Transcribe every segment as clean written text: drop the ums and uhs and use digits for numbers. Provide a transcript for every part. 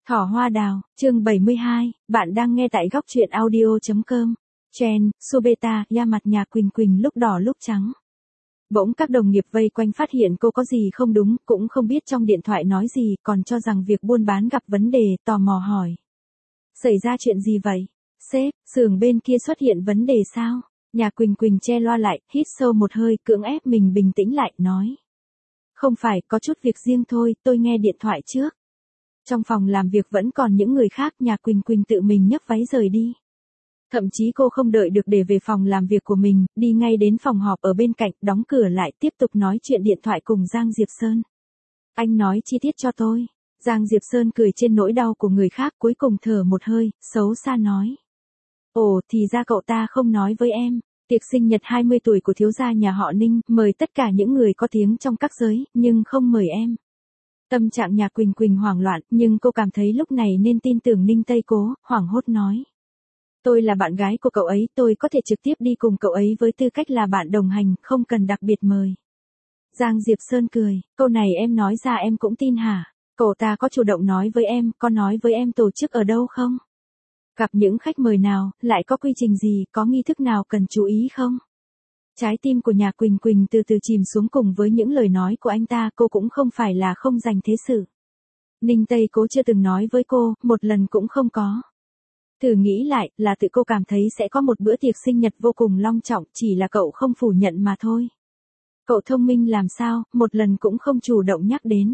Thỏ hoa đào, chương 72, bạn đang nghe tại góc truyện audio.com. Chen, Subeta, da mặt nhà Quỳnh Quỳnh lúc đỏ lúc trắng. Bỗng các đồng nghiệp vây quanh phát hiện cô có gì không đúng, cũng không biết trong điện thoại nói gì, còn cho rằng việc buôn bán gặp vấn đề, tò mò hỏi. Xảy ra chuyện gì vậy? Sếp, xưởng bên kia xuất hiện vấn đề sao? Nhà Quỳnh Quỳnh che loa lại, hít sâu một hơi, cưỡng ép mình bình tĩnh lại, nói. Không phải, có chút việc riêng thôi, tôi nghe điện thoại trước. Trong phòng làm việc vẫn còn những người khác, nhà Quỳnh Quỳnh tự mình nhấc váy rời đi. Thậm chí cô không đợi được để về phòng làm việc của mình, đi ngay đến phòng họp ở bên cạnh, đóng cửa lại, tiếp tục nói chuyện điện thoại cùng Giang Diệp Sơn. Anh nói chi tiết cho tôi. Giang Diệp Sơn cười trên nỗi đau của người khác, cuối cùng thở một hơi, xấu xa nói. Ồ, thì ra cậu ta không nói với em. Tiệc sinh nhật 20 tuổi của thiếu gia nhà họ Ninh, mời tất cả những người có tiếng trong các giới, nhưng không mời em. Tâm trạng nhà Quỳnh Quỳnh hoảng loạn, nhưng cô cảm thấy lúc này nên tin tưởng Ninh Tây Cố, hoảng hốt nói. Tôi là bạn gái của cậu ấy, tôi có thể trực tiếp đi cùng cậu ấy với tư cách là bạn đồng hành, không cần đặc biệt mời. Giang Diệp Sơn cười, câu này em nói ra em cũng tin hả? Cậu ta có chủ động nói với em, có nói với em tổ chức ở đâu không? Gặp những khách mời nào, lại có quy trình gì, có nghi thức nào cần chú ý không? Trái tim của nhà Quỳnh Quỳnh từ từ chìm xuống cùng với những lời nói của anh ta, cô cũng không phải là không dành thế sự. Ninh Tây Cố chưa từng nói với cô, một lần cũng không có. Thử nghĩ lại, là tự cô cảm thấy sẽ có một bữa tiệc sinh nhật vô cùng long trọng, chỉ là cậu không phủ nhận mà thôi. Cậu thông minh làm sao, một lần cũng không chủ động nhắc đến.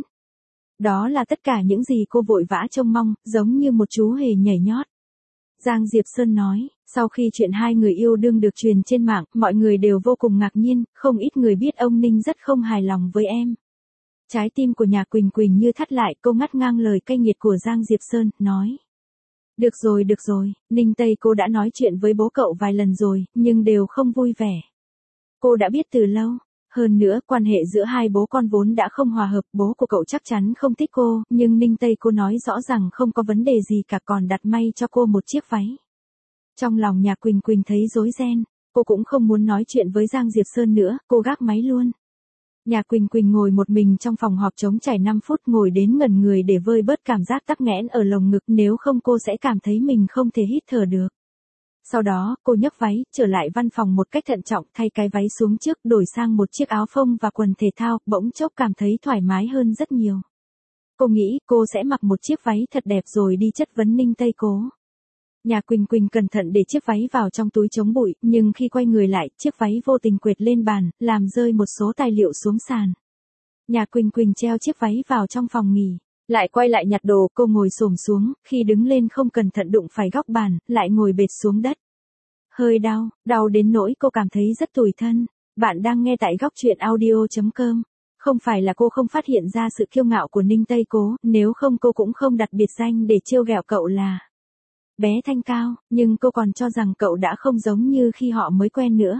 Đó là tất cả những gì cô vội vã trông mong, giống như một chú hề nhảy nhót. Giang Diệp Sơn nói, sau khi chuyện hai người yêu đương được truyền trên mạng, mọi người đều vô cùng ngạc nhiên, không ít người biết ông Ninh rất không hài lòng với em. Trái tim của nhà Quỳnh Quỳnh như thắt lại, cô ngắt ngang lời cay nghiệt của Giang Diệp Sơn, nói. Được rồi, Ninh Tây cô đã nói chuyện với bố cậu vài lần rồi, nhưng đều không vui vẻ. Cô đã biết từ lâu. Hơn nữa, quan hệ giữa hai bố con vốn đã không hòa hợp, bố của cậu chắc chắn không thích cô, nhưng Ninh Tây cô nói rõ rằng không có vấn đề gì cả, còn đặt may cho cô một chiếc váy. Trong lòng nhà Quỳnh Quỳnh thấy rối ren, cô cũng không muốn nói chuyện với Giang Diệp Sơn nữa, cô gác máy luôn. Nhà Quỳnh Quỳnh ngồi một mình trong phòng họp trống trải 5 phút, ngồi đến ngẩn người để vơi bớt cảm giác tắc nghẽn ở lồng ngực, nếu không cô sẽ cảm thấy mình không thể hít thở được. Sau đó, cô nhấc váy, trở lại văn phòng một cách thận trọng, thay cái váy xuống trước, đổi sang một chiếc áo phông và quần thể thao, bỗng chốc cảm thấy thoải mái hơn rất nhiều. Cô nghĩ cô sẽ mặc một chiếc váy thật đẹp rồi đi chất vấn Ninh Tây Cố. Nhà Quỳnh Quỳnh cẩn thận để chiếc váy vào trong túi chống bụi, nhưng khi quay người lại, chiếc váy vô tình quệt lên bàn, làm rơi một số tài liệu xuống sàn. Nhà Quỳnh Quỳnh treo chiếc váy vào trong phòng nghỉ, lại quay lại nhặt đồ, cô ngồi xổm xuống, khi đứng lên không cẩn thận đụng phải góc bàn, lại ngồi bệt xuống đất. Hơi đau đến nỗi cô cảm thấy rất tủi thân. Bạn đang nghe tại góc truyện audio.com. Không phải là cô không phát hiện ra sự kiêu ngạo của Ninh Tây Cố, nếu không cô cũng không đặt biệt danh để trêu ghẹo cậu là bé thanh cao, nhưng cô còn cho rằng cậu đã không giống như khi họ mới quen nữa.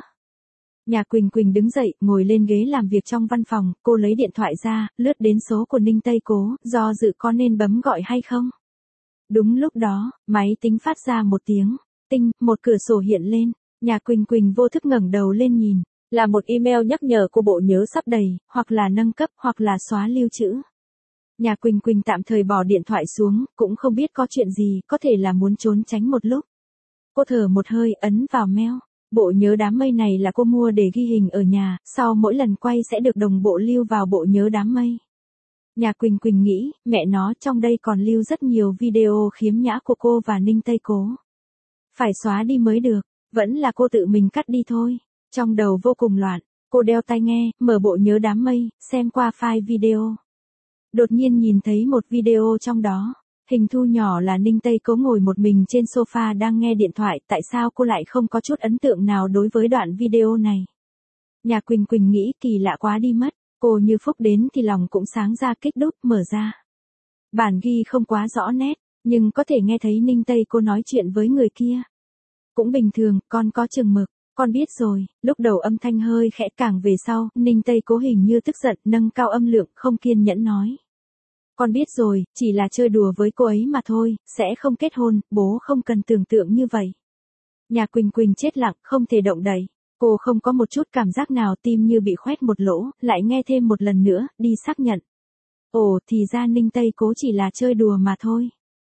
Nhà Quỳnh Quỳnh đứng dậy, ngồi lên ghế làm việc trong văn phòng, cô lấy điện thoại ra, lướt đến số của Ninh Tây Cố, do dự có nên bấm gọi hay không. Đúng lúc đó, máy tính phát ra một tiếng, tinh, một cửa sổ hiện lên, nhà Quỳnh Quỳnh vô thức ngẩng đầu lên nhìn, là một email nhắc nhở cô bộ nhớ sắp đầy, hoặc là nâng cấp, hoặc là xóa lưu trữ. Nhà Quỳnh Quỳnh tạm thời bỏ điện thoại xuống, cũng không biết có chuyện gì, có thể là muốn trốn tránh một lúc. Cô thở một hơi, ấn vào mail. Bộ nhớ đám mây này là cô mua để ghi hình ở nhà, sau mỗi lần quay sẽ được đồng bộ lưu vào bộ nhớ đám mây. Nhà Quỳnh Quỳnh nghĩ, mẹ nó, trong đây còn lưu rất nhiều video khiếm nhã của cô và Ninh Tây Cố. Phải xóa đi mới được, vẫn là cô tự mình cắt đi thôi. Trong đầu vô cùng loạn, cô đeo tai nghe, mở bộ nhớ đám mây, xem qua file video. Đột nhiên nhìn thấy một video trong đó, hình thu nhỏ là Ninh Tây Cố ngồi một mình trên sofa đang nghe điện thoại, tại sao cô lại không có chút ấn tượng nào đối với đoạn video này. Nhà Quỳnh Quỳnh nghĩ kỳ lạ quá đi mất, cô như phúc đến thì lòng cũng sáng ra, kích đúp, mở ra. Bản ghi không quá rõ nét, nhưng có thể nghe thấy Ninh Tây Cố nói chuyện với người kia. Cũng bình thường, con có chừng mực, con biết rồi. Lúc đầu âm thanh hơi khẽ, càng về sau, Ninh Tây Cố hình như tức giận, nâng cao âm lượng, không kiên nhẫn nói. Con biết rồi, chỉ là chơi đùa với cô ấy mà thôi, sẽ không kết hôn, bố không cần tưởng tượng như vậy. Nhà Quỳnh Quỳnh chết lặng, không thể động đậy. Cô không có một chút cảm giác nào, tim như bị khoét một lỗ, lại nghe thêm một lần nữa, đi xác nhận. Ồ, thì ra Ninh Tây Cố chỉ là chơi đùa mà thôi.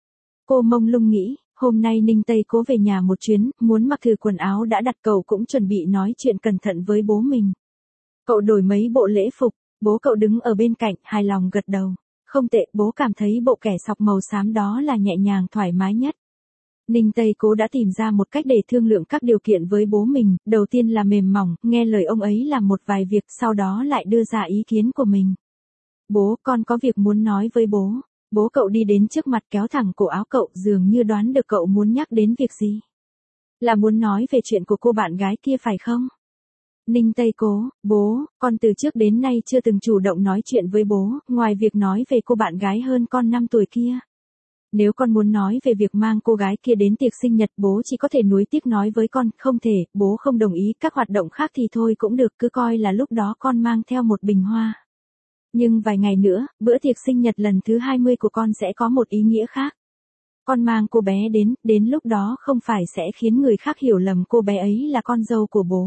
Cô mông lung nghĩ, hôm nay Ninh Tây Cố về nhà một chuyến, muốn mặc thử quần áo đã đặt, cậu cũng chuẩn bị nói chuyện cẩn thận với bố mình. Cậu đổi mấy bộ lễ phục, bố cậu đứng ở bên cạnh, hài lòng gật đầu. Không tệ, bố cảm thấy bộ kẻ sọc màu xám đó là nhẹ nhàng thoải mái nhất. Ninh Tây Cố đã tìm ra một cách để thương lượng các điều kiện với bố mình, đầu tiên là mềm mỏng, nghe lời ông ấy làm một vài việc, sau đó lại đưa ra ý kiến của mình. Bố, con có việc muốn nói với bố. Bố cậu đi đến trước mặt kéo thẳng cổ áo cậu, dường như đoán được cậu muốn nhắc đến việc gì. Là muốn nói về chuyện của cô bạn gái kia phải không? Ninh Tây Cố, bố, con từ trước đến nay chưa từng chủ động nói chuyện với bố, ngoài việc nói về cô bạn gái hơn con 5 tuổi kia. Nếu con muốn nói về việc mang cô gái kia đến tiệc sinh nhật, bố chỉ có thể nuối tiếc nói với con, không thể, bố không đồng ý, các hoạt động khác thì thôi cũng được, cứ coi là lúc đó con mang theo một bình hoa. Nhưng vài ngày nữa, bữa tiệc sinh nhật lần thứ 20 của con sẽ có một ý nghĩa khác. Con mang cô bé đến lúc đó không phải sẽ khiến người khác hiểu lầm cô bé ấy là con dâu của bố.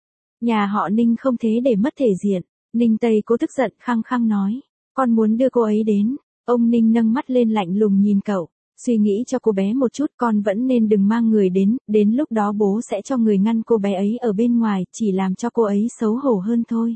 Nhà họ Ninh không thế để mất thể diện. Ninh Tây Cố tức giận khăng khăng nói, con muốn đưa cô ấy đến. Ông Ninh nâng mắt lên lạnh lùng nhìn cậu, suy nghĩ cho cô bé một chút, con vẫn nên đừng mang người đến lúc đó bố sẽ cho người ngăn cô bé ấy ở bên ngoài, chỉ làm cho cô ấy xấu hổ hơn thôi.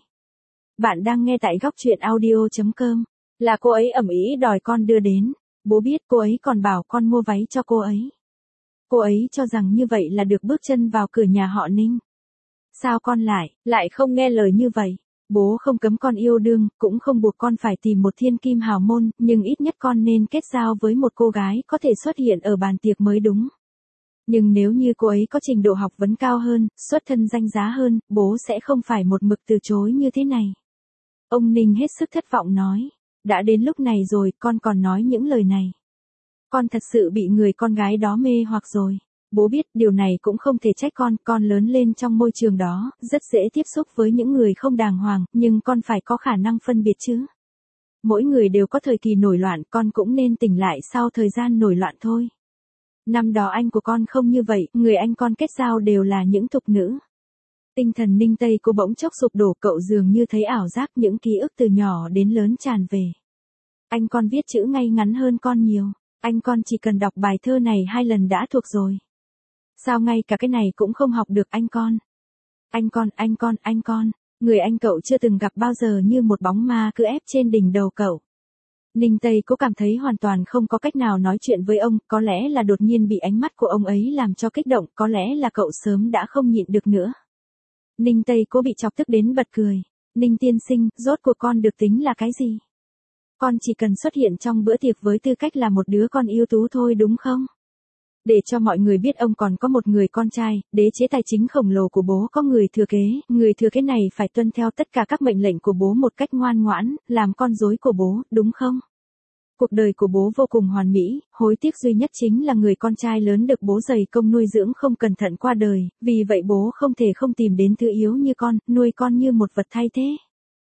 Bạn đang nghe tại góc truyện audio.com, là cô ấy ầm ĩ đòi con đưa đến, bố biết cô ấy còn bảo con mua váy cho cô ấy. Cô ấy cho rằng như vậy là được bước chân vào cửa nhà họ Ninh. Sao con lại không nghe lời như vậy? Bố không cấm con yêu đương, cũng không buộc con phải tìm một thiên kim hào môn, nhưng ít nhất con nên kết giao với một cô gái có thể xuất hiện ở bàn tiệc mới đúng. Nhưng nếu như cô ấy có trình độ học vấn cao hơn, xuất thân danh giá hơn, bố sẽ không phải một mực từ chối như thế này. Ông Ninh hết sức thất vọng nói, đã đến lúc này rồi, con còn nói những lời này. Con thật sự bị người con gái đó mê hoặc rồi. Bố biết điều này cũng không thể trách con lớn lên trong môi trường đó, rất dễ tiếp xúc với những người không đàng hoàng, nhưng con phải có khả năng phân biệt chứ. Mỗi người đều có thời kỳ nổi loạn, con cũng nên tỉnh lại sau thời gian nổi loạn thôi. Năm đó anh của con không như vậy, người anh con kết giao đều là những thục nữ. Tinh thần Ninh Tây Cố bỗng chốc sụp đổ, cậu dường như thấy ảo giác, những ký ức từ nhỏ đến lớn tràn về. Anh con viết chữ ngay ngắn hơn con nhiều, anh con chỉ cần đọc bài thơ này 2 lần đã thuộc rồi. Sao ngay cả cái này cũng không học được anh con? Anh con, người anh cậu chưa từng gặp bao giờ như một bóng ma cứ ép trên đỉnh đầu cậu. Ninh Tây Cố cảm thấy hoàn toàn không có cách nào nói chuyện với ông, có lẽ là đột nhiên bị ánh mắt của ông ấy làm cho kích động, có lẽ là cậu sớm đã không nhịn được nữa. Ninh Tây Cố bị chọc tức đến bật cười. Ninh tiên sinh, rốt cuộc con được tính là cái gì? Con chỉ cần xuất hiện trong bữa tiệc với tư cách là một đứa con ưu tú thôi đúng không? Để cho mọi người biết ông còn có một người con trai, đế chế tài chính khổng lồ của bố có người thừa kế này phải tuân theo tất cả các mệnh lệnh của bố một cách ngoan ngoãn, làm con rối của bố, đúng không? Cuộc đời của bố vô cùng hoàn mỹ, hối tiếc duy nhất chính là người con trai lớn được bố dày công nuôi dưỡng không cẩn thận qua đời, vì vậy bố không thể không tìm đến thứ yếu như con, nuôi con như một vật thay thế.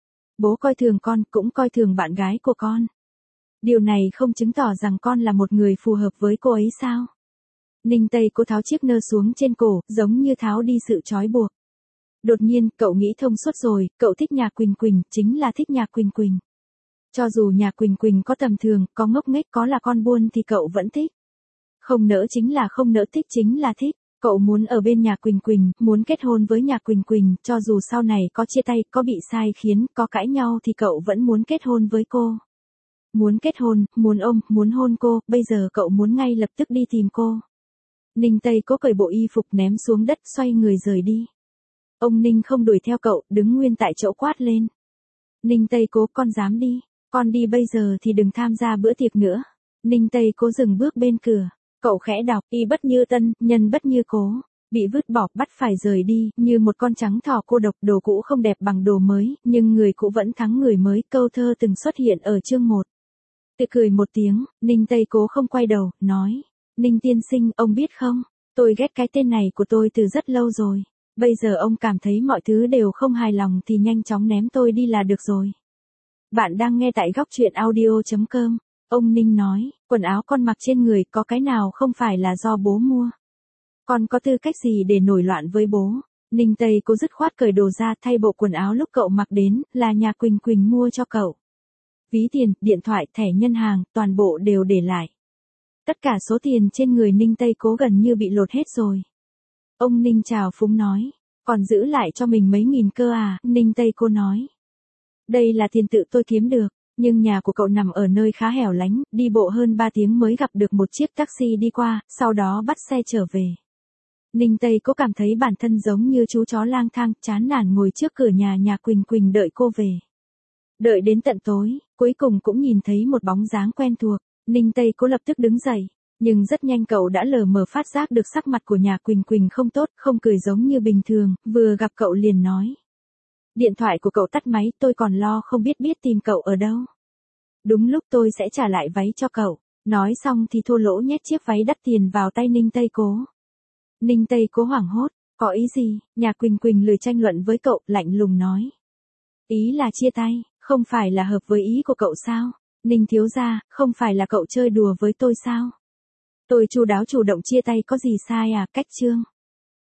Bố coi thường con, cũng coi thường bạn gái của con. Điều này không chứng tỏ rằng con là một người phù hợp với cô ấy sao? Ninh Tây Cố tháo chiếc nơ xuống trên cổ, giống như tháo đi sự trói buộc. Đột nhiên, cậu nghĩ thông suốt rồi, cậu thích Nhạc Quỳnh Quỳnh, chính là thích Nhạc Quỳnh Quỳnh. Cho dù Nhạc Quỳnh Quỳnh có tầm thường, có ngốc nghếch, có là con buôn thì cậu vẫn thích. Không nỡ chính là không nỡ, thích chính là thích. Cậu muốn ở bên Nhạc Quỳnh Quỳnh, muốn kết hôn với Nhạc Quỳnh Quỳnh, cho dù sau này có chia tay, có bị sai khiến, có cãi nhau thì cậu vẫn muốn kết hôn với cô. Muốn kết hôn, muốn ôm, muốn hôn cô, bây giờ cậu muốn ngay lập tức đi tìm cô. Ninh Tây Cố cởi bộ y phục ném xuống đất, xoay người rời đi. Ông Ninh không đuổi theo cậu, đứng nguyên tại chỗ quát lên. Ninh Tây Cố, con dám đi, con đi bây giờ thì đừng tham gia bữa tiệc nữa. Ninh Tây Cố dừng bước bên cửa, cậu khẽ đọc, y bất như tân, nhân bất như cố. Bị vứt bỏ, bắt phải rời đi, như một con trắng thỏ cô độc, đồ cũ không đẹp bằng đồ mới, nhưng người cũ vẫn thắng người mới, câu thơ từng xuất hiện ở chương 1. Tự cười một tiếng, Ninh Tây Cố không quay đầu, nói. Ninh tiên sinh, ông biết không, tôi ghét cái tên này của tôi từ rất lâu rồi. Bây giờ ông cảm thấy mọi thứ đều không hài lòng thì nhanh chóng ném tôi đi là được rồi. Bạn đang nghe tại góc truyện audio.com. Ông Ninh nói, quần áo con mặc trên người có cái nào không phải là do bố mua. Con có tư cách gì để nổi loạn với bố? Ninh Tây Cố dứt khoát cởi đồ ra, thay bộ quần áo lúc cậu mặc đến, là Nhạc Quỳnh Quỳnh mua cho cậu. Ví tiền, điện thoại, thẻ ngân hàng, toàn bộ đều để lại. Tất cả số tiền trên người Ninh Tây Cố gần như bị lột hết rồi. Ông Ninh chào phúng nói, còn giữ lại cho mình mấy nghìn cơ à, Ninh Tây Cố nói. Đây là tiền tự tôi kiếm được, nhưng nhà của cậu nằm ở nơi khá hẻo lánh, đi bộ hơn 3 tiếng mới gặp được một chiếc taxi đi qua, sau đó bắt xe trở về. Ninh Tây Cố cảm thấy bản thân giống như chú chó lang thang, chán nản ngồi trước cửa nhà Quỳnh Quỳnh đợi cô về. Đợi đến tận tối, cuối cùng cũng nhìn thấy một bóng dáng quen thuộc, Ninh Tây Cố lập tức đứng dậy, nhưng rất nhanh cậu đã lờ mờ phát giác được sắc mặt của nhà Quỳnh Quỳnh không tốt, không cười giống như bình thường, vừa gặp cậu liền nói. Điện thoại của cậu tắt máy, tôi còn lo không biết tìm cậu ở đâu. Đúng lúc tôi sẽ trả lại váy cho cậu. Nói xong thì thô lỗ nhét chiếc váy đắt tiền vào tay Ninh Tây Cố. Ninh Tây Cố hoảng hốt, có ý gì? Nhà Quỳnh Quỳnh lười tranh luận với cậu, lạnh lùng nói. Ý là chia tay, không phải là hợp với ý của cậu sao? Ninh thiếu gia, không phải là cậu chơi đùa với tôi sao? Tôi chu đáo chủ động chia tay có gì sai à, cách chương.